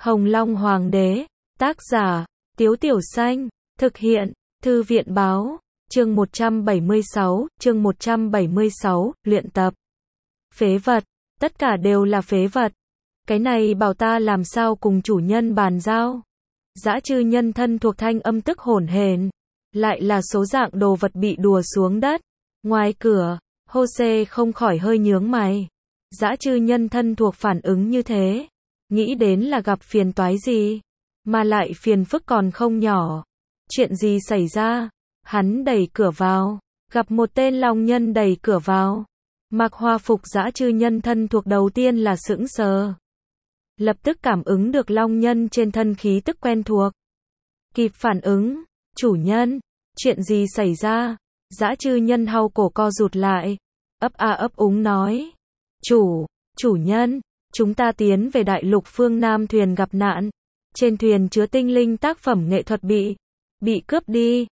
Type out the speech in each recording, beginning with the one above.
Hồng Long Hoàng đế, tác giả, Tiếu Tiểu Xanh, thực hiện, Thư viện báo, chương 176, luyện tập. Phế vật, tất cả đều là phế vật. Cái này bảo ta làm sao cùng chủ nhân bàn giao. Dã chư nhân thân thuộc thanh âm tức hổn hển, lại là số dạng đồ vật bị đùa xuống đất. Ngoài cửa, Jose không khỏi hơi nhướng mày. Dã chư nhân thân thuộc phản ứng như thế, nghĩ đến là gặp phiền toái gì, mà lại phiền phức còn không nhỏ. Chuyện gì xảy ra? Hắn đẩy cửa vào, gặp một tên long nhân đẩy cửa vào. Mặc hoa phục dã chư nhân thân thuộc đầu tiên là sững sờ. Lập tức cảm ứng được long nhân trên thân khí tức quen thuộc. Kịp phản ứng, chủ nhân, chuyện gì xảy ra? Dã chư nhân hau cổ co rụt lại, ấp a ấp úng nói. Chủ nhân, chúng ta tiến về đại lục phương Nam thuyền gặp nạn. Trên thuyền chứa tinh linh tác phẩm nghệ thuật bị cướp đi.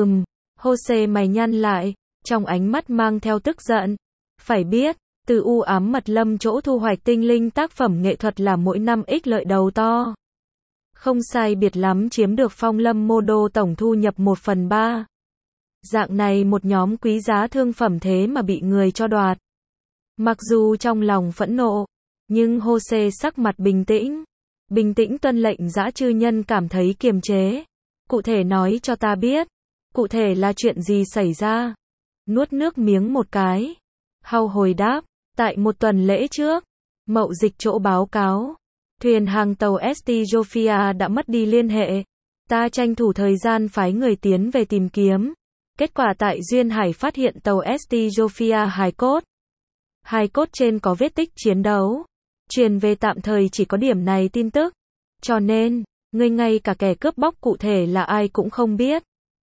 Jose mày nhăn lại, trong ánh mắt mang theo tức giận. Phải biết, từ u ám mật lâm chỗ thu hoạch tinh linh tác phẩm nghệ thuật là mỗi năm ích lợi đầu to. Không sai biệt lắm chiếm được phong lâm mô đô tổng thu nhập 1/3. Dạng này một nhóm quý giá thương phẩm thế mà bị người cho đoạt. Mặc dù trong lòng phẫn nộ, nhưng Jose sắc mặt bình tĩnh tuân lệnh dã chư nhân cảm thấy kiềm chế. Cụ thể nói cho ta biết, cụ thể là chuyện gì xảy ra? Nuốt nước miếng một cái, hau hồi đáp, tại một tuần lễ trước, mậu dịch chỗ báo cáo, thuyền hàng tàu St. Jophia đã mất đi liên hệ. Ta tranh thủ thời gian phái người tiến về tìm kiếm. Kết quả tại Duyên Hải phát hiện tàu St. Jophia hài cốt. Hài cốt trên có vết tích chiến đấu. Truyền về tạm thời chỉ có điểm này tin tức. Cho nên, ngươi ngay cả kẻ cướp bóc cụ thể là ai cũng không biết.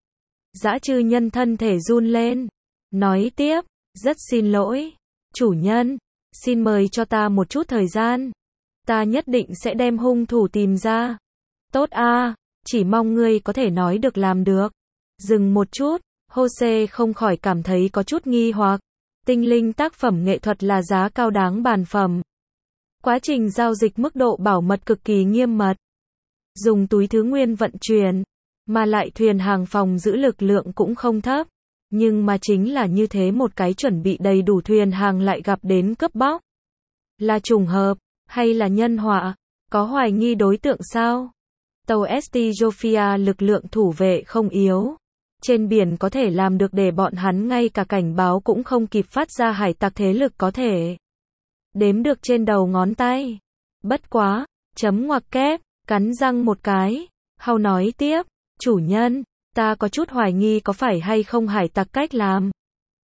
Dã chư nhân thân thể run lên. Nói tiếp, rất xin lỗi. Chủ nhân, xin mời cho ta một chút thời gian. Ta nhất định sẽ đem hung thủ tìm ra. Tốt a, chỉ mong ngươi có thể nói được làm được. Dừng một chút, Jose không khỏi cảm thấy có chút nghi hoặc. Tinh linh tác phẩm nghệ thuật là giá cao đáng bàn phẩm. Quá trình giao dịch mức độ bảo mật cực kỳ nghiêm mật. Dùng túi thứ nguyên vận chuyển, mà lại thuyền hàng phòng giữ lực lượng cũng không thấp. Nhưng mà chính là như thế một cái chuẩn bị đầy đủ thuyền hàng lại gặp đến cướp bóc. Là trùng hợp, hay là nhân họa? Có hoài nghi đối tượng sao? Tàu St. Jophia lực lượng thủ vệ không yếu. Trên biển có thể làm được để bọn hắn ngay cả cảnh báo cũng không kịp phát ra hải tặc thế lực có thể đếm được trên đầu ngón tay. Bất quá, chấm ngoặc kép, cắn răng một cái, hau nói tiếp, chủ nhân, ta có chút hoài nghi có phải hay không hải tặc cách làm.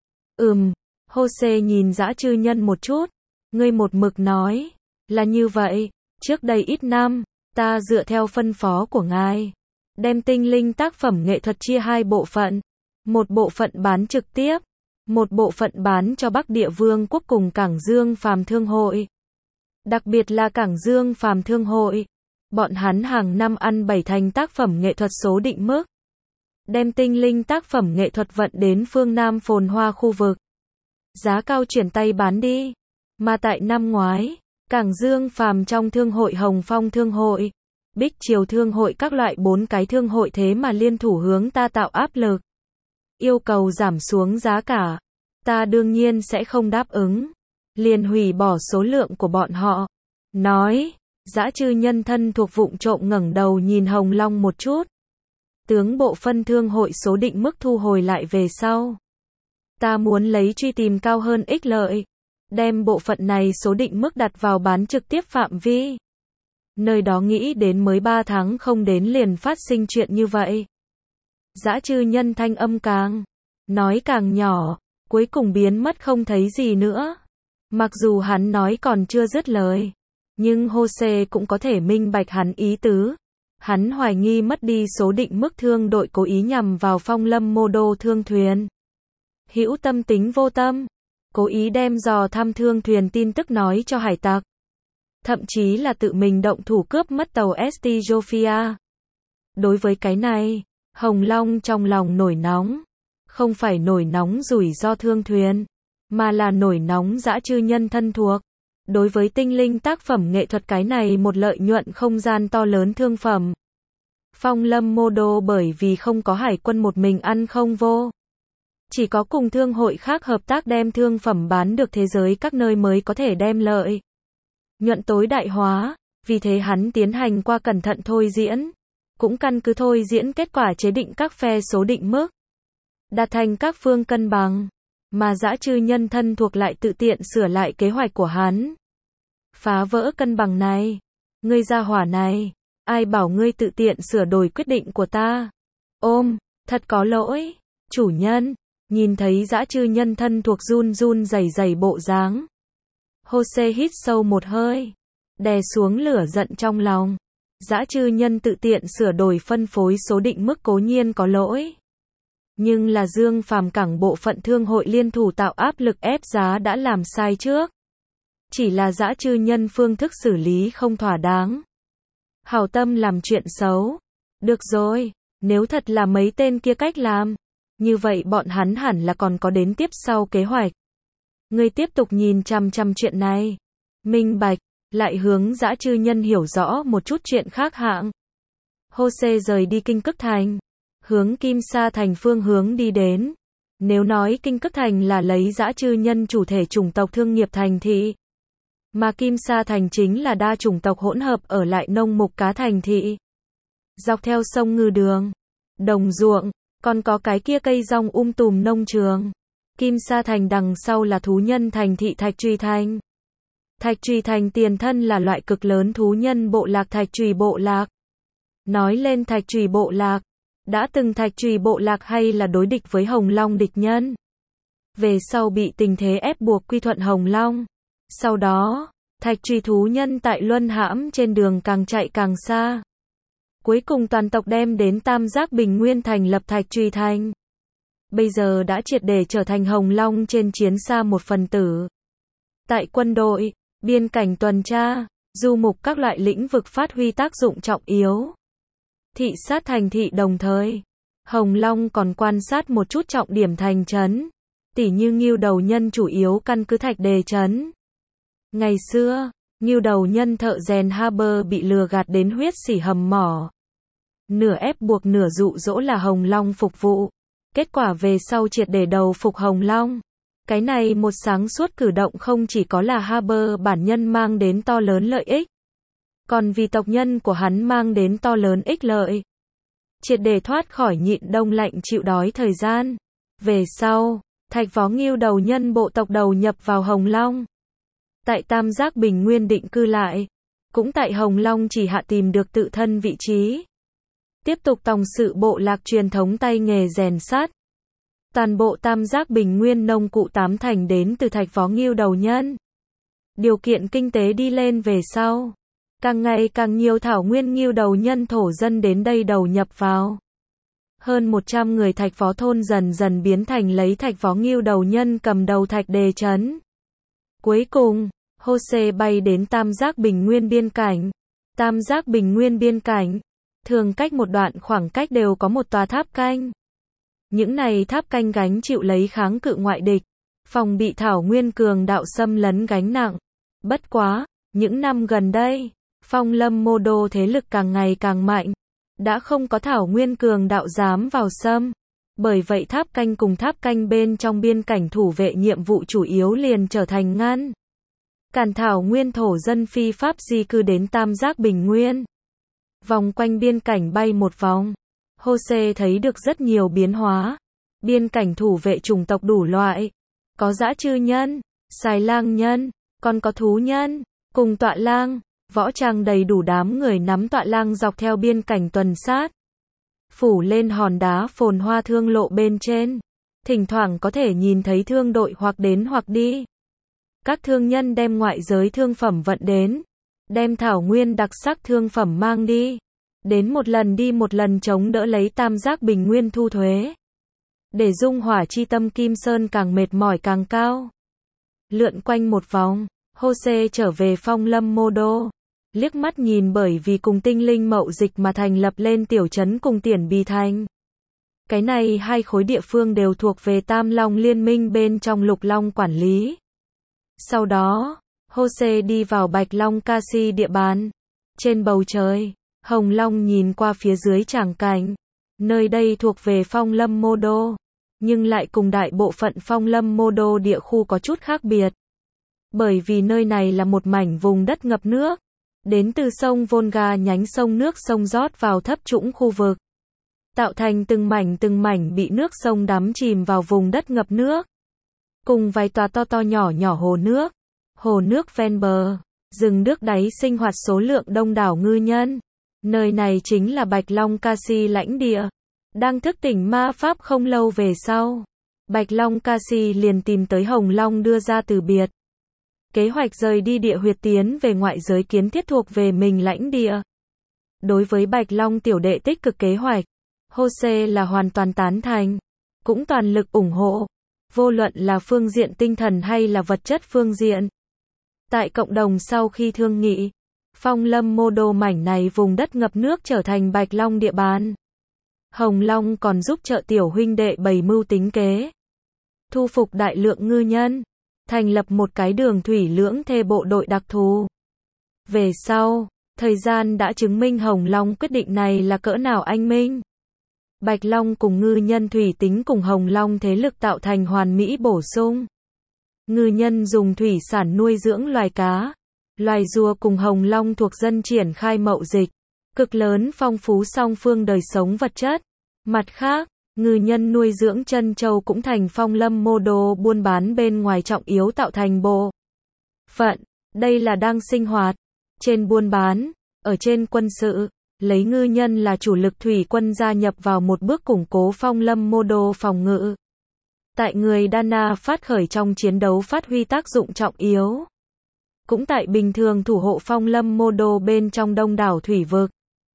Jose nhìn dã chư nhân một chút, ngươi một mực nói, là như vậy, trước đây ít năm, ta dựa theo phân phó của ngài, đem tinh linh tác phẩm nghệ thuật chia hai bộ phận, một bộ phận bán trực tiếp, một bộ phận bán cho Bắc Địa Vương quốc cùng Cảng Dương Phàm Thương hội. Đặc biệt là Cảng Dương Phàm Thương hội, bọn hắn hàng năm ăn 7 thành tác phẩm nghệ thuật số định mức, đem tinh linh tác phẩm nghệ thuật vận đến phương Nam phồn hoa khu vực, giá cao chuyển tay bán đi. Mà tại năm ngoái, Cảng Dương Phàm trong thương hội Hồng Phong Thương hội, Bích Triều Thương hội các loại 4 cái thương hội thế mà liên thủ hướng ta tạo áp lực, yêu cầu giảm xuống giá cả. Ta đương nhiên sẽ không đáp ứng, liền hủy bỏ số lượng của bọn họ. Nói, dã chư nhân thân thuộc vụng trộm ngẩng đầu nhìn Hồng Long một chút. Tướng bộ phân thương hội số định mức thu hồi lại về sau. Ta muốn lấy truy tìm cao hơn ích lợi, đem bộ phận này số định mức đặt vào bán trực tiếp phạm vi. Nơi đó nghĩ đến mới 3 tháng không đến liền phát sinh chuyện như vậy. Dã chư nhân thanh âm nói càng nhỏ, cuối cùng biến mất không thấy gì nữa. Mặc dù hắn nói còn chưa dứt lời, nhưng Jose cũng có thể minh bạch hắn ý tứ. Hắn hoài nghi mất đi số định mức thương đội cố ý nhằm vào phong lâm mô đô thương thuyền. Hữu tâm tính vô tâm, cố ý đem dò thăm thương thuyền tin tức nói cho hải tặc. Thậm chí là tự mình động thủ cướp mất tàu St. Jophia. Đối với cái này, Hồng Long trong lòng nổi nóng. Không phải nổi nóng rủi ro thương thuyền, mà là nổi nóng dã chư nhân thân thuộc. Đối với tinh linh tác phẩm nghệ thuật cái này một lợi nhuận không gian to lớn thương phẩm. Phong Lâm Mô Đô bởi vì không có hải quân một mình ăn không vô. Chỉ có cùng thương hội khác hợp tác đem thương phẩm bán được thế giới các nơi mới có thể đem lợi nhuận tối đại hóa, vì thế hắn tiến hành qua cẩn thận thôi diễn, cũng căn cứ thôi diễn kết quả chế định các phe số định mức, đạt thành các phương cân bằng, mà dã chư nhân thân thuộc lại tự tiện sửa lại kế hoạch của hắn. Phá vỡ cân bằng này, ngươi gia hỏa này, ai bảo ngươi tự tiện sửa đổi quyết định của ta? Ôm, thật có lỗi, chủ nhân. Nhìn thấy dã chư nhân thân thuộc run run rẩy rẩy bộ dáng, Jose hít sâu một hơi, đè xuống lửa giận trong lòng. Dã chư nhân tự tiện sửa đổi phân phối số định mức cố nhiên có lỗi, nhưng là Dương Phàm cảng bộ phận thương hội liên thủ tạo áp lực ép giá đã làm sai trước. Chỉ là dã chư nhân phương thức xử lý không thỏa đáng. Hảo tâm làm chuyện xấu. Được rồi, nếu thật là mấy tên kia cách làm, như vậy bọn hắn hẳn là còn có đến tiếp sau kế hoạch. Ngươi tiếp tục nhìn chằm chằm chuyện này. Minh bạch, lại hướng dã chư nhân hiểu rõ một chút chuyện khác hạng. Jose rời đi Kinh Cức Thành, hướng Kim Sa Thành phương hướng đi đến. Nếu nói Kinh Cức Thành là lấy dã chư nhân chủ thể chủng tộc thương nghiệp thành thị, mà Kim Sa Thành chính là đa chủng tộc hỗn hợp ở lại nông mục cá thành thị. Dọc theo sông Ngư Đường, đồng ruộng, còn có cái kia cây rong tùm nông trường. Kim Sa Thành đằng sau là thú nhân thành thị Thạch Trùy Thành. Thạch Trùy Thành tiền thân là loại cực lớn thú nhân bộ lạc Thạch Trùy bộ lạc. Nói lên Thạch Trùy bộ lạc, đã từng Thạch Trùy bộ lạc hay là đối địch với Hồng Long địch nhân. Về sau bị tình thế ép buộc quy thuận Hồng Long. Sau đó, Thạch Trùy thú nhân tại luân hãm trên đường càng chạy càng xa. Cuối cùng toàn tộc đem đến Tam Giác Bình Nguyên thành lập Thạch Trùy Thành. Bây giờ đã triệt để trở thành Hồng Long trên chiến xa một phần tử. Tại quân đội, biên cảnh tuần tra, du mục các loại lĩnh vực phát huy tác dụng trọng yếu. Thị sát thành thị đồng thời, Hồng Long còn quan sát một chút trọng điểm thành trấn, tỉ như Ngưu Đầu Nhân chủ yếu căn cứ Thạch Đề trấn. Ngày xưa, Ngưu Đầu Nhân thợ rèn Haber bị lừa gạt đến huyết sỉ hầm mỏ. Nửa ép buộc nửa dụ dỗ là Hồng Long phục vụ. Kết quả về sau triệt để đầu phục Hồng Long. Cái này một sáng suốt cử động không chỉ có là Haber bản nhân mang đến to lớn lợi ích, còn vì tộc nhân của hắn mang đến to lớn ích lợi. Triệt để thoát khỏi nhịn đông lạnh chịu đói thời gian. Về sau, Thạch Vó Ngưu Đầu Nhân bộ tộc đầu nhập vào Hồng Long. Tại Tam Giác Bình Nguyên định cư lại. Cũng tại Hồng Long chỉ hạ tìm được tự thân vị trí. Tiếp tục tòng sự bộ lạc truyền thống tay nghề rèn sát. Toàn bộ Tam Giác Bình Nguyên nông cụ tám thành đến từ Thạch Vó Ngưu Đầu Nhân. Điều kiện kinh tế đi lên về sau, càng ngày càng nhiều thảo nguyên Ngưu Đầu Nhân thổ dân đến đây đầu nhập vào. Hơn 100 người Thạch Vó thôn dần dần biến thành lấy Thạch Vó Ngưu Đầu Nhân cầm đầu Thạch Đề trấn. Cuối cùng, Jose bay đến Tam Giác Bình Nguyên biên cảnh. Tam Giác Bình Nguyên biên cảnh, thường cách một đoạn khoảng cách đều có một tòa tháp canh. Những này tháp canh gánh chịu lấy kháng cự ngoại địch, phòng bị thảo nguyên cường đạo xâm lấn gánh nặng. Bất quá, những năm gần đây, Phong Lâm Mô Đô thế lực càng ngày càng mạnh, đã không có thảo nguyên cường đạo dám vào xâm. Bởi vậy tháp canh cùng tháp canh bên trong biên cảnh thủ vệ nhiệm vụ chủ yếu liền trở thành ngăn cản thảo nguyên thổ dân phi pháp di cư đến Tam Giác Bình Nguyên. Vòng quanh biên cảnh bay một vòng, Jose thấy được rất nhiều biến hóa. Biên cảnh thủ vệ chủng tộc đủ loại, có dã chư nhân, xài lang nhân, còn có thú nhân, cùng tọa lang, võ trang đầy đủ đám người nắm tọa lang dọc theo biên cảnh tuần sát. Phủ lên hòn đá phồn hoa thương lộ bên trên, thỉnh thoảng có thể nhìn thấy thương đội hoặc đến hoặc đi. Các thương nhân đem ngoại giới thương phẩm vận đến, đem thảo nguyên đặc sắc thương phẩm mang đi. Đến một lần đi một lần chống đỡ lấy Tam Giác Bình Nguyên thu thuế. Để dung hỏa chi tâm Kim Sơn càng mệt mỏi càng cao. Lượn quanh một vòng, Jose trở về Phong Lâm Mô Đô. Liếc mắt nhìn bởi vì cùng tinh linh mậu dịch mà thành lập lên tiểu trấn cùng Tiển Bì Thành. Cái này hai khối địa phương đều thuộc về Tam Long Liên minh bên trong Lục Long quản lý. Sau đó, Jose đi vào Bạch Long Casi địa bàn. Trên bầu trời, Hồng Long nhìn qua phía dưới tràng cảnh. Nơi đây thuộc về Phong Lâm Mô Đô, nhưng lại cùng đại bộ phận Phong Lâm Mô Đô địa khu có chút khác biệt. Bởi vì nơi này là một mảnh vùng đất ngập nước, đến từ sông Volga nhánh sông nước sông rót vào thấp trũng khu vực, tạo thành từng mảnh bị nước sông đắm chìm vào vùng đất ngập nước. Cùng vài tòa to to nhỏ nhỏ hồ nước ven bờ, rừng nước đáy sinh hoạt số lượng đông đảo ngư nhân. Nơi này chính là Bạch Long Casi lãnh địa. Đang thức tỉnh ma pháp không lâu về sau, Bạch Long Casi liền tìm tới Hồng Long đưa ra từ biệt. Kế hoạch rời đi địa huyệt tiến về ngoại giới kiến thiết thuộc về mình lãnh địa. Đối với Bạch Long tiểu đệ tích cực kế hoạch, Jose là hoàn toàn tán thành, cũng toàn lực ủng hộ, vô luận là phương diện tinh thần hay là vật chất phương diện. Tại cộng đồng sau khi thương nghị, Phong Lâm Mô Đô mảnh này vùng đất ngập nước trở thành Bạch Long địa bàn. Hồng Long còn giúp trợ tiểu huynh đệ bày mưu tính kế, thu phục đại lượng ngư nhân, thành lập một cái đường thủy lưỡng thê bộ đội đặc thù. Về sau, thời gian đã chứng minh Hồng Long quyết định này là cỡ nào anh minh. Bạch Long cùng ngư nhân thủy tính cùng Hồng Long thế lực tạo thành hoàn mỹ bổ sung. Ngư nhân dùng thủy sản nuôi dưỡng loài cá, loài rùa cùng Hồng Long thuộc dân triển khai mậu dịch, cực lớn phong phú song phương đời sống vật chất. Mặt khác, ngư nhân nuôi dưỡng trân châu cũng thành Phong Lâm Mô Đô buôn bán bên ngoài trọng yếu tạo thành bộ phận. Đây là đang sinh hoạt. Trên buôn bán, ở trên quân sự, lấy ngư nhân là chủ lực thủy quân gia nhập vào một bước củng cố Phong Lâm Mô Đô phòng ngự. Tại người Dana phát khởi trong chiến đấu phát huy tác dụng trọng yếu. Cũng tại bình thường thủ hộ Phong Lâm Mô Đô bên trong đông đảo thủy vực.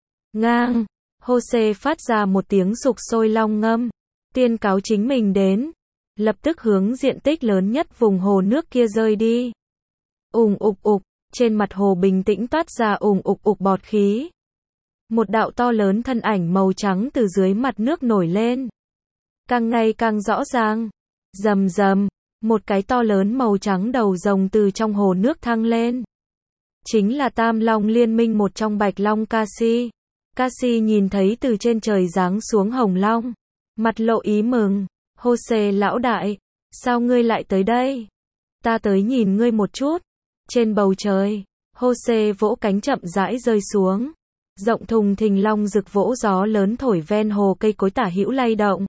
Ngang, Jose phát ra một tiếng sục sôi long ngâm, tuyên cáo chính mình đến, lập tức hướng diện tích lớn nhất vùng hồ nước kia rơi đi. Ùng ục ục, trên mặt hồ bình tĩnh toát ra ùng ục ục bọt khí. Một đạo to lớn thân ảnh màu trắng từ dưới mặt nước nổi lên. Càng ngày càng rõ ràng. Rầm rầm, một cái to lớn màu trắng đầu rồng từ trong hồ nước thăng lên. Chính là Tam Long Liên minh một trong Bạch Long Casi. Casi nhìn thấy từ trên trời giáng xuống Hồng Long, mặt lộ ý mừng. Jose lão đại, sao ngươi lại tới đây? Ta tới nhìn ngươi một chút. Trên bầu trời, Jose vỗ cánh chậm rãi rơi xuống. Rộng thùng thình long rực vỗ gió lớn thổi ven hồ cây cối tả hữu lay động.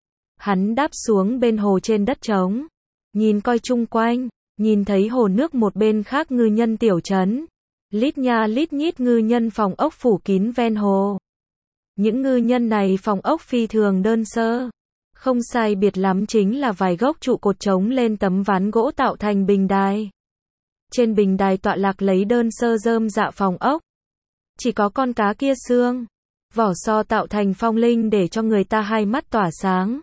Hắn đáp xuống bên hồ trên đất trống, nhìn coi chung quanh, nhìn thấy hồ nước một bên khác ngư nhân tiểu trấn. Lít nha lít nhít ngư nhân phòng ốc phủ kín ven hồ. Những ngư nhân này phòng ốc phi thường đơn sơ. Không sai biệt lắm chính là vài gốc trụ cột trống lên tấm ván gỗ tạo thành bình đài. Trên bình đài tọa lạc lấy đơn sơ rơm dạ phòng ốc. Chỉ có con cá kia xương, vỏ so tạo thành phong linh để cho người ta hai mắt tỏa sáng.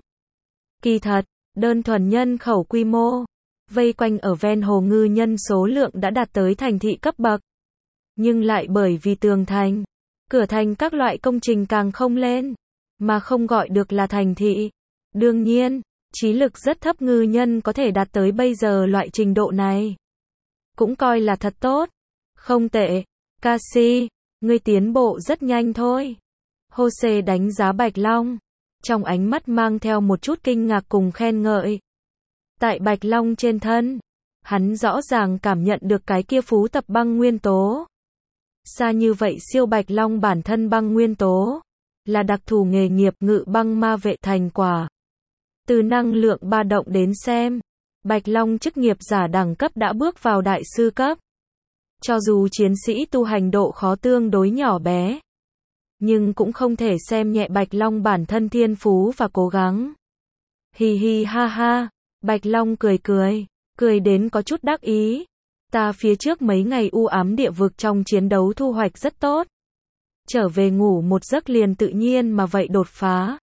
Kỳ thật, đơn thuần nhân khẩu quy mô, vây quanh ở ven hồ ngư nhân số lượng đã đạt tới thành thị cấp bậc. Nhưng lại bởi vì tường thành, cửa thành các loại công trình càng không lên, mà không gọi được là thành thị. Đương nhiên, trí lực rất thấp ngư nhân có thể đạt tới bây giờ loại trình độ này. Cũng coi là thật tốt. Không tệ, Casi, ngươi tiến bộ rất nhanh thôi. Jose đánh giá Bạch Long, trong ánh mắt mang theo một chút kinh ngạc cùng khen ngợi. Tại Bạch Long trên thân, hắn rõ ràng cảm nhận được cái kia phú tập băng nguyên tố. Xa như vậy siêu Bạch Long bản thân băng nguyên tố, là đặc thù nghề nghiệp ngự băng ma vệ thành quả. Từ năng lượng ba động đến xem, Bạch Long chức nghiệp giả đẳng cấp đã bước vào đại sư cấp. Cho dù chiến sĩ tu hành độ khó tương đối nhỏ bé, nhưng cũng không thể xem nhẹ Bạch Long bản thân thiên phú và cố gắng. Hi hi ha ha, Bạch Long cười đến có chút đắc ý. Ta phía trước mấy ngày u ám địa vực trong chiến đấu thu hoạch rất tốt. Trở về ngủ một giấc liền tự nhiên mà vậy đột phá.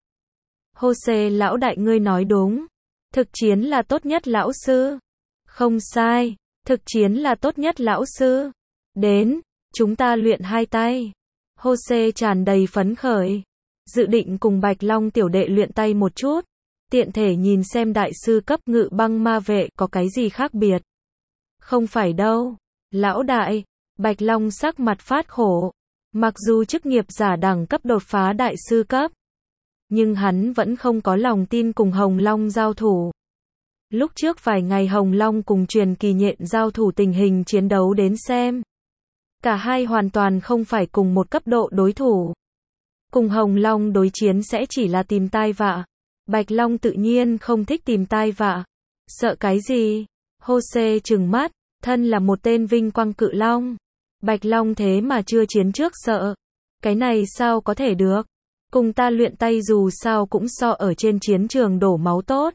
Jose lão đại ngươi nói đúng. Thực chiến là tốt nhất lão sư. Không sai, thực chiến là tốt nhất lão sư. Đến, chúng ta luyện hai tay. Jose tràn đầy phấn khởi, dự định cùng Bạch Long tiểu đệ luyện tay một chút, tiện thể nhìn xem đại sư cấp ngự băng ma vệ có cái gì khác biệt. Không phải đâu, Lão đại, Bạch Long sắc mặt phát khổ. Mặc dù chức nghiệp giả đẳng cấp đột phá đại sư cấp, nhưng hắn vẫn không có lòng tin cùng Hồng Long giao thủ. Lúc trước vài ngày Hồng Long cùng truyền kỳ nhện giao thủ tình hình chiến đấu đến xem. Cả hai hoàn toàn không phải cùng một cấp độ đối thủ. Cùng Hồng Long đối chiến sẽ chỉ là tìm tai vạ. Bạch Long tự nhiên không thích tìm tai vạ. Sợ cái gì? Jose trừng mắt, thân là một tên vinh quang cự long. Bạch Long thế mà chưa chiến trước sợ. Cái này sao có thể được? Cùng ta luyện tay dù sao cũng so ở trên chiến trường đổ máu tốt.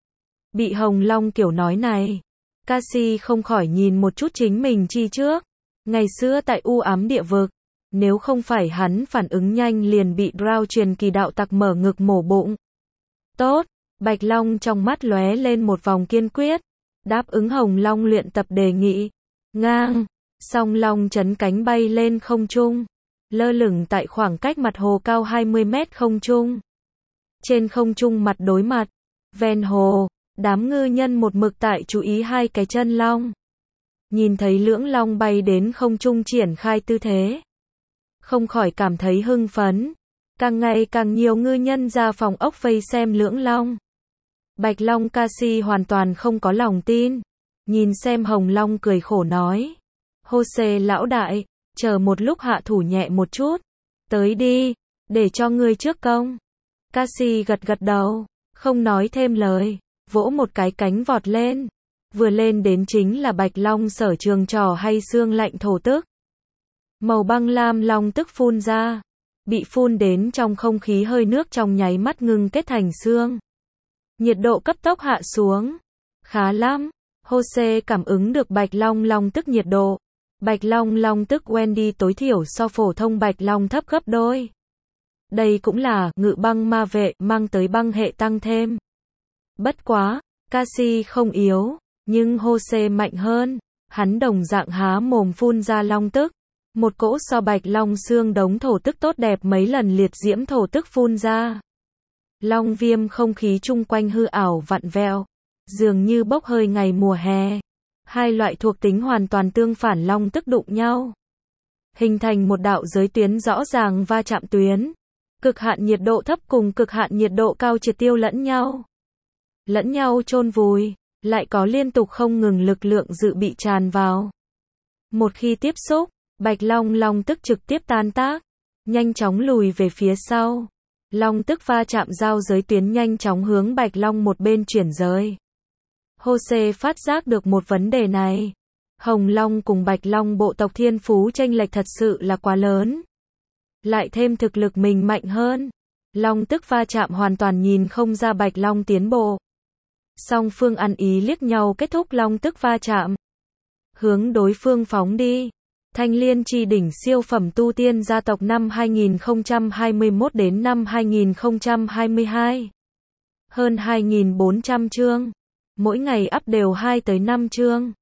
Bị Hồng Long kiểu nói này, Cassie không khỏi nhìn một chút chính mình chi trước. Ngày xưa tại u ám địa vực, nếu không phải hắn phản ứng nhanh liền bị Drow truyền kỳ đạo tặc mở ngực mổ bụng. Tốt, Bạch Long trong mắt lóe lên một vòng kiên quyết, đáp ứng Hồng Long luyện tập đề nghị. Ngang, song long chấn cánh bay lên không trung, lơ lửng tại khoảng cách mặt hồ cao 20 mét không trung. Trên không trung mặt đối mặt, ven hồ, đám ngư nhân một mực tại chú ý hai cái chân long. Nhìn thấy lưỡng long bay đến không trung triển khai tư thế, không khỏi cảm thấy hưng phấn. Càng ngày càng nhiều ngư nhân ra phòng ốc vây xem lưỡng long. Bạch Long Cassie hoàn toàn không có lòng tin. Nhìn xem Hồng Long cười khổ nói. Jose lão đại, chờ một lúc hạ thủ nhẹ một chút. Tới đi, để cho ngươi trước công. Cassie gật gật đầu, không nói thêm lời, vỗ một cái cánh vọt lên. Vừa lên đến chính là Bạch Long sở trường trò hay xương lạnh thổ tức. Màu băng lam long tức phun ra, bị phun đến trong không khí hơi nước trong nháy mắt ngưng kết thành xương. Nhiệt độ cấp tốc hạ xuống. Khá lắm. Jose cảm ứng được Bạch Long long tức nhiệt độ. Bạch Long long tức Wendy tối thiểu so phổ thông Bạch Long thấp gấp đôi. Đây cũng là ngự băng ma vệ mang tới băng hệ tăng thêm. Bất quá, Cassie không yếu, nhưng Jose mạnh hơn. Hắn đồng dạng há mồm phun ra long tức. Một cỗ so Bạch Long xương đống thổ tức tốt đẹp mấy lần liệt diễm thổ tức phun ra. Long viêm không khí chung quanh hư ảo vặn vẹo, dường như bốc hơi ngày mùa hè. Hai loại thuộc tính hoàn toàn tương phản long tức đụng nhau, hình thành một đạo giới tuyến rõ ràng va chạm tuyến. Cực hạn nhiệt độ thấp cùng cực hạn nhiệt độ cao triệt tiêu lẫn nhau chôn vùi, lại có liên tục không ngừng lực lượng dự bị tràn vào. Một khi tiếp xúc, Bạch Long long tức trực tiếp tan tác, nhanh chóng lùi về phía sau. Long tức va chạm giao giới tuyến nhanh chóng hướng Bạch Long một bên chuyển rời. Jose phát giác được một vấn đề này. Hồng Long cùng Bạch Long bộ tộc thiên phú chênh lệch thật sự là quá lớn. Lại thêm thực lực mình mạnh hơn. Long tức va chạm hoàn toàn nhìn không ra Bạch Long tiến bộ. Song phương ăn ý liếc nhau kết thúc long tức va chạm. Hướng đối phương phóng đi. Thanh Liên Chi đỉnh siêu phẩm tu tiên gia tộc năm 2021 đến năm 2022. Hơn 2.400 chương. Mỗi ngày up đều 2 tới 5 chương.